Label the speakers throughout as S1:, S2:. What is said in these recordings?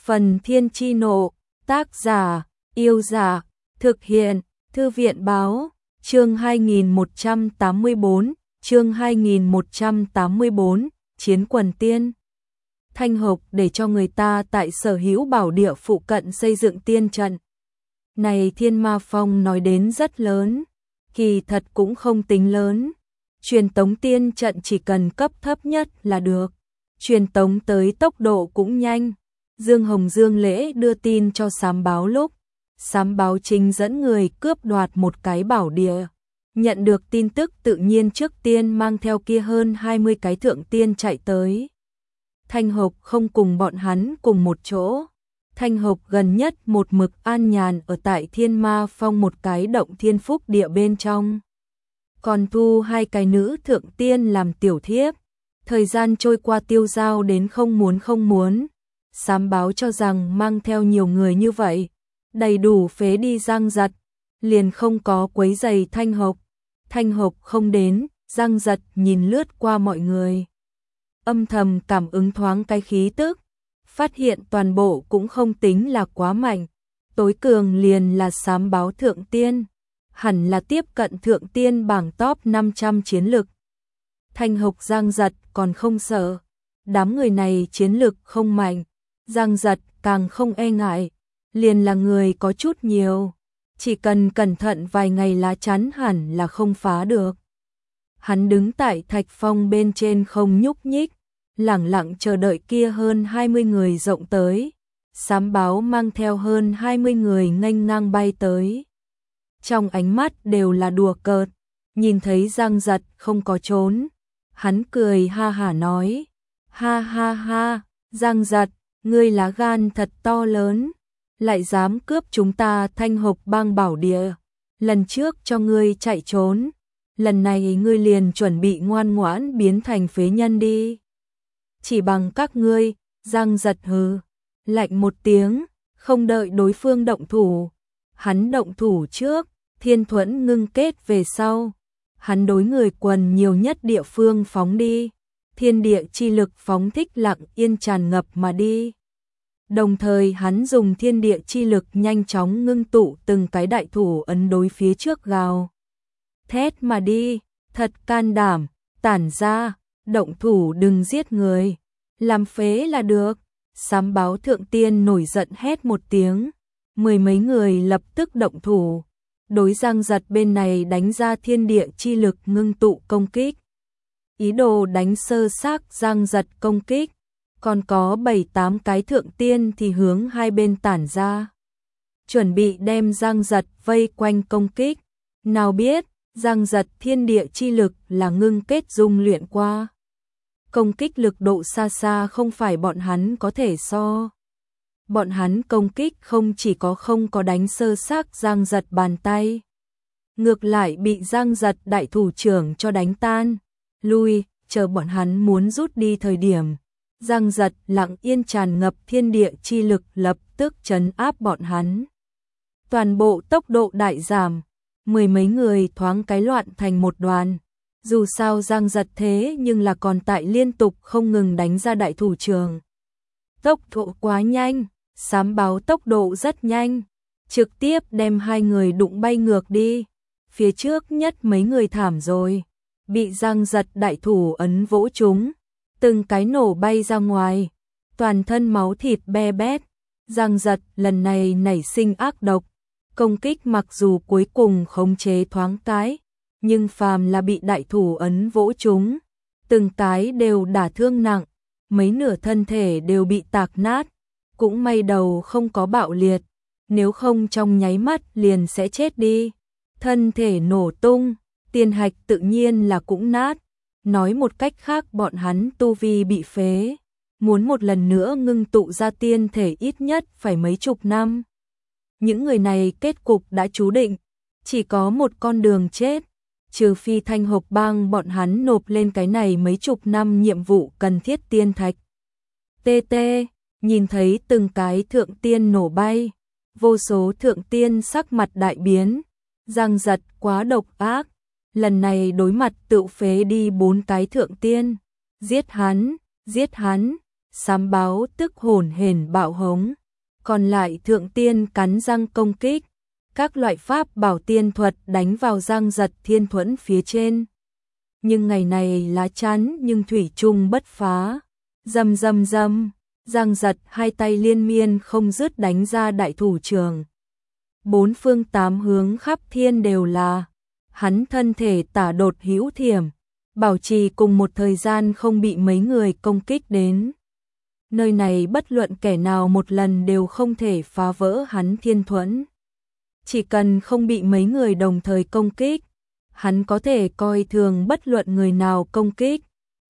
S1: Phần Thiên Chi Nộ, tác giả, Yêu Giả, thực hiện, Thư viện Báo, chương 2184, chương 2184, Chiến Quần Tiên. Thanh Hộc để cho người ta tại Sở Hữu Bảo Địa phụ cận xây dựng tiên trận. Này Thiên Ma Phong nói đến rất lớn, kỳ thật cũng không tính lớn. Truyền tống tiên trận chỉ cần cấp thấp nhất là được. Truyền tống tới tốc độ cũng nhanh. Dương Hồng Dương Lễ đưa tin cho Sám Báo lúc Sám Báo chính dẫn người cướp đoạt một cái bảo địa. Nhận được tin tức tự nhiên trước tiên mang theo kia hơn 20 cái thượng tiên chạy tới. Thanh Hộc không cùng bọn hắn cùng một chỗ. Thanh Hộc gần nhất một mực an nhàn ở tại Thiên Ma Phong một cái động thiên phúc địa bên trong. Còn thu hai cái nữ thượng tiên làm tiểu thiếp. Thời gian trôi qua tiêu dao đến không muốn. Sám Báo cho rằng mang theo nhiều người như vậy, đầy đủ phế đi Giang Giật, liền không có quấy giày Thanh Hộc. Thanh Hộc không đến, Giang Giật nhìn lướt qua mọi người. Âm thầm cảm ứng thoáng cái khí tức, phát hiện toàn bộ cũng không tính là quá mạnh. Tối cường liền là Sám Báo thượng tiên, hẳn là tiếp cận thượng tiên bảng top 500 chiến lực. Thanh Hộc Giang Giật còn không sợ, đám người này chiến lực không mạnh. Giang Giật càng không e ngại, liền là người có chút nhiều, chỉ cần cẩn thận vài ngày lá chắn hẳn là không phá được. Hắn đứng tại thạch phong bên trên không nhúc nhích, lẳng lặng chờ đợi kia hơn 20 người rộng tới. Sám Báo mang theo hơn 20 người nghênh ngang bay tới. Trong ánh mắt đều là đùa cợt, nhìn thấy Giang Giật không có trốn. Hắn cười ha hả nói, ha ha ha, Giang Giật, ngươi lá gan thật to lớn, lại dám cướp chúng ta Thanh Hộc bang bảo địa. Lần trước cho ngươi chạy trốn, lần này ngươi liền chuẩn bị ngoan ngoãn biến thành phế nhân đi. Chỉ bằng các ngươi, Giang Giật hừ, lạnh một tiếng, không đợi đối phương động thủ. Hắn động thủ trước, thiên thuẫn ngưng kết về sau. Hắn đối người quần nhiều nhất địa phương phóng đi. Thiên địa chi lực phóng thích lặng yên tràn ngập mà đi. Đồng thời hắn dùng thiên địa chi lực nhanh chóng ngưng tụ từng cái đại thủ ấn đối phía trước gào thét mà đi, thật can đảm, tản ra, động thủ đừng giết người, làm phế là được. Sám Báo thượng tiên nổi giận hét một tiếng, mười mấy người lập tức động thủ, đối Giang Giật bên này đánh ra thiên địa chi lực ngưng tụ công kích. Ý đồ đánh sơ xác Giang Giật công kích, còn có 7-8 cái thượng tiên thì hướng hai bên tản ra, chuẩn bị đem Giang Giật vây quanh công kích. Nào biết, Giang Giật thiên địa chi lực là ngưng kết dung luyện qua. Công kích lực độ xa xa không phải bọn hắn có thể so. Bọn hắn công kích không chỉ có không có đánh sơ xác Giang Giật bàn tay, ngược lại bị Giang Giật đại thủ trưởng cho đánh tan. Lui, chờ bọn hắn muốn rút đi thời điểm, Giang Giật lặng yên tràn ngập thiên địa chi lực lập tức trấn áp bọn hắn. Toàn bộ tốc độ đại giảm, mười mấy người thoáng cái loạn thành một đoàn. Dù sao Giang Giật thế nhưng là còn tại liên tục không ngừng đánh ra đại thủ trưởng. Tốc độ quá nhanh, Sám Báo tốc độ rất nhanh, trực tiếp đem hai người đụng bay ngược đi. Phía trước nhất mấy người thảm rồi, bị Giang Giật đại thủ ấn vỗ trúng, từng cái nổ bay ra ngoài, toàn thân máu thịt be bét. Giang Giật lần này nảy sinh ác độc, công kích mặc dù cuối cùng khống chế thoáng cái, nhưng phàm là bị đại thủ ấn vỗ trúng, từng cái đều đả thương nặng, mấy nửa thân thể đều bị tạc nát, cũng may đầu không có bạo liệt, nếu không trong nháy mắt liền sẽ chết đi. Thân thể nổ tung, tiên hạch tự nhiên là cũng nát. Nói một cách khác bọn hắn tu vi bị phế, muốn một lần nữa ngưng tụ ra tiên thể ít nhất phải mấy chục năm. Những người này kết cục đã chú định, chỉ có một con đường chết, trừ phi Thanh Hộc bang bọn hắn nộp lên cái này mấy chục năm nhiệm vụ cần thiết tiên thạch. TT, nhìn thấy từng cái thượng tiên nổ bay, vô số thượng tiên sắc mặt đại biến. Giang Giật quá độc ác, lần này đối mặt tự phế đi 4 cái thượng tiên. Giết hắn, Sám báo tức hổn hển bạo hống, còn lại thượng tiên cắn răng công kích, các loại pháp bảo tiên thuật đánh vào Giang Giật Thiên Thuẫn phía trên. Nhưng ngày này lá chắn nhưng thủy chung bất phá. Rầm rầm rầm, Giang Giật hai tay liên miên không dứt đánh ra đại thủ trường. Bốn phương tám hướng khắp thiên đều là, hắn thân thể tả đột hữu thiểm, bảo trì cùng một thời gian không bị mấy người công kích đến. Nơi này bất luận kẻ nào một lần đều không thể phá vỡ hắn thiên thuẫn. Chỉ cần không bị mấy người đồng thời công kích, hắn có thể coi thường bất luận người nào công kích.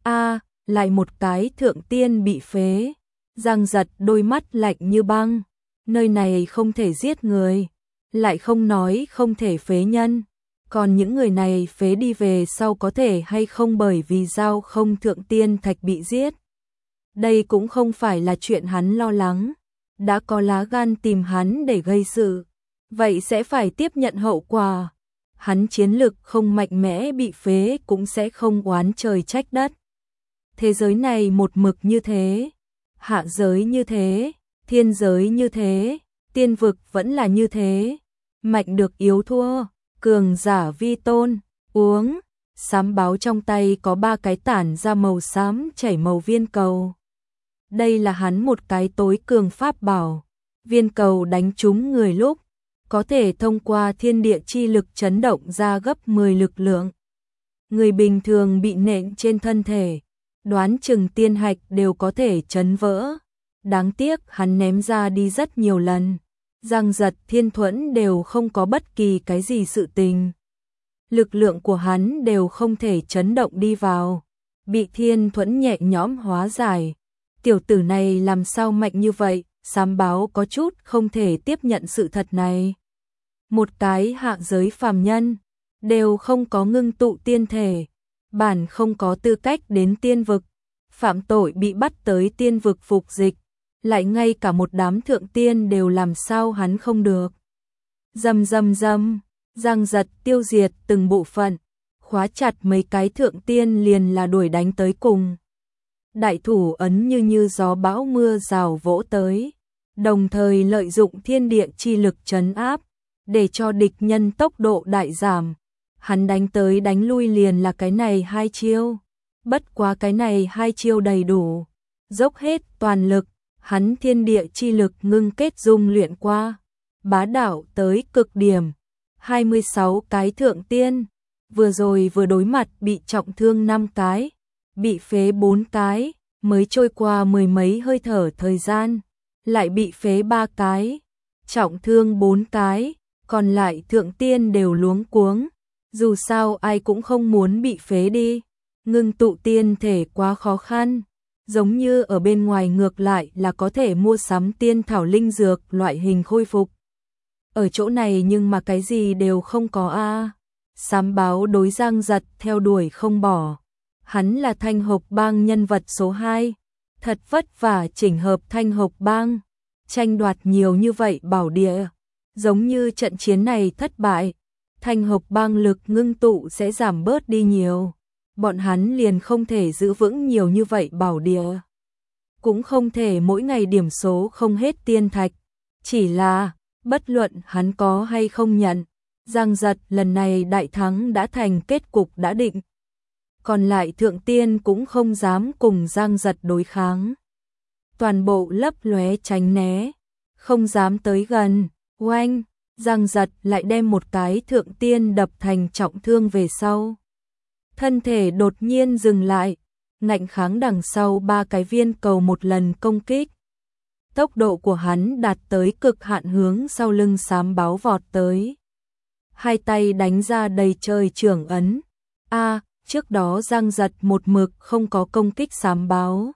S1: Lại một cái thượng tiên bị phế. Giang Giật đôi mắt lạnh như băng. Nơi này không thể giết người, lại không nói không thể phế nhân. Còn những người này phế đi về sau có thể hay không bởi vì giao không thượng tiên thạch bị giết. Đây cũng không phải là chuyện hắn lo lắng. Đã có lá gan tìm hắn để gây sự, vậy sẽ phải tiếp nhận hậu quả. Hắn chiến lực không mạnh mẽ bị phế cũng sẽ không oán trời trách đất. Thế giới này một mực như thế, hạ giới như thế, thiên giới như thế, tiên vực vẫn là như thế. Mạnh được yếu thua, cường giả vi tôn. Uống, sám báo trong tay có 3 cái tản ra màu xám chảy màu viên cầu. Đây là hắn một cái tối cường pháp bảo. Viên cầu đánh trúng người lúc, có thể thông qua thiên địa chi lực chấn động ra gấp 10 lực lượng. Người bình thường bị nện trên thân thể, đoán chừng tiên hạch đều có thể chấn vỡ. Đáng tiếc hắn ném ra đi rất nhiều lần. Giang Giật Thiên Thuẫn đều không có bất kỳ cái gì sự tình. Lực lượng của hắn đều không thể chấn động đi vào. Bị Thiên Thuẫn nhẹ nhõm hóa giải. Tiểu tử này làm sao mạnh như vậy? Sám báo có chút không thể tiếp nhận sự thật này. Một cái hạ giới phàm nhân, đều không có ngưng tụ tiên thể, bản không có tư cách đến tiên vực, phạm tội bị bắt tới tiên vực phục dịch, lại ngay cả một đám thượng tiên đều làm sao hắn không được. Rầm rầm rầm, Giang Giật tiêu diệt từng bộ phận, khóa chặt mấy cái thượng tiên liền là đuổi đánh tới cùng. Đại thủ ấn như gió bão mưa rào vỗ tới, đồng thời lợi dụng thiên địa chi lực trấn áp, để cho địch nhân tốc độ đại giảm. Hắn đánh tới đánh lui liền là cái này 2 chiêu. Bất quá cái này 2 chiêu đầy đủ. Dốc hết toàn lực, hắn thiên địa chi lực ngưng kết dung luyện qua. Bá đạo tới cực điểm. 26 cái thượng tiên. Vừa rồi vừa đối mặt bị trọng thương 5 cái. Bị phế 4 cái. Mới trôi qua 10 mấy hơi thở thời gian. Lại bị phế 3 cái. Trọng thương 4 cái. Còn lại thượng tiên đều luống cuống. Dù sao ai cũng không muốn bị phế đi. Ngưng tụ tiên thể quá khó khăn. Giống như ở bên ngoài ngược lại là có thể mua sắm tiên thảo linh dược loại hình khôi phục. Ở chỗ này nhưng mà cái gì đều không có a. Sám báo đối Giang Giật theo đuổi không bỏ. Hắn là Thanh Hộc Bang nhân vật số 2. Thật vất vả chỉnh hợp Thanh Hộc Bang. Tranh đoạt nhiều như vậy bảo địa. Giống như trận chiến này thất bại, Thanh Hộc Bang lực ngưng tụ sẽ giảm bớt đi nhiều. Bọn hắn liền không thể giữ vững nhiều như vậy bảo địa. Cũng không thể mỗi ngày điểm số không hết tiên thạch. Chỉ là, bất luận hắn có hay không nhận, Giang Giật lần này đại thắng đã thành kết cục đã định. Còn lại thượng tiên cũng không dám cùng Giang Giật đối kháng. Toàn bộ lấp lóe tránh né, không dám tới gần. Oanh, Giang Giật lại đem một cái thượng tiên đập thành trọng thương về sau. Thân thể đột nhiên dừng lại, ngạnh kháng đằng sau 3 cái viên cầu một lần công kích. Tốc độ của hắn đạt tới cực hạn hướng sau lưng sám báo vọt tới. Hai tay đánh ra đầy trời trưởng ấn. Trước đó Giang Giật một mực không có công kích sám báo.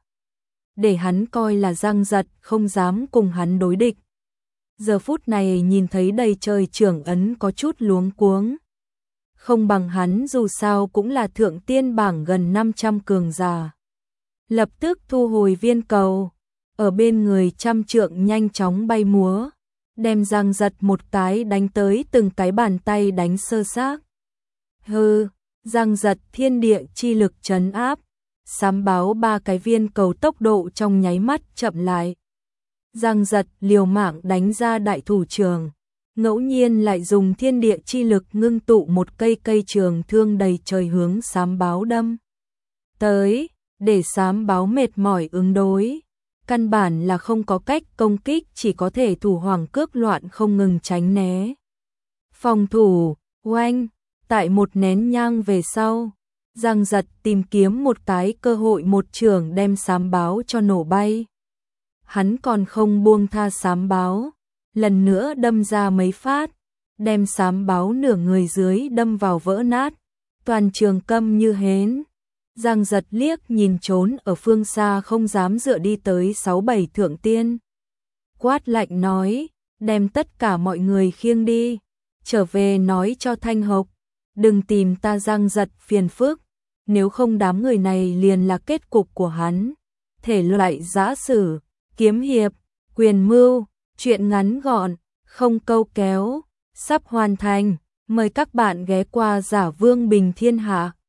S1: Để hắn coi là Giang Giật không dám cùng hắn đối địch. Giờ phút này nhìn thấy đầy trời trưởng ấn có chút luống cuống. Không bằng hắn dù sao cũng là thượng tiên bảng gần 500 cường giả. Lập tức thu hồi viên cầu, ở bên người trăm trượng nhanh chóng bay múa, đem Giang Giật một cái đánh tới từng cái bàn tay đánh sơ xác. Giang Giật thiên địa chi lực trấn áp, sám báo ba cái viên cầu tốc độ trong nháy mắt chậm lại. Giang Giật liều mạng đánh ra đại thủ trường, ngẫu nhiên lại dùng thiên địa chi lực ngưng tụ một cây trường thương đầy trời hướng sám báo đâm tới, để sám báo mệt mỏi ứng đối. Căn bản là không có cách công kích, chỉ có thể thủ hoàng cước loạn không ngừng tránh né. Phòng thủ, oanh, tại một nén nhang về sau, Giang Giật tìm kiếm một cái cơ hội một chưởng đem sám báo cho nổ bay. Hắn còn không buông tha sám báo, lần nữa đâm ra mấy phát, đem sám báo nửa người dưới đâm vào vỡ nát, toàn trường câm như hến. Giang Giật liếc nhìn trốn ở phương xa không dám dựa đi tới 6-7 thượng tiên. Quát lạnh nói, đem tất cả mọi người khiêng đi, trở về nói cho Thanh Hộc, đừng tìm ta Giang Giật phiền phức, nếu không đám người này liền là kết cục của hắn. Thể loại giã sử, kiếm hiệp, quyền mưu, truyện ngắn gọn, không câu kéo, sắp hoàn thành, mời các bạn ghé qua Giả Vương Bình Thiên Hạ.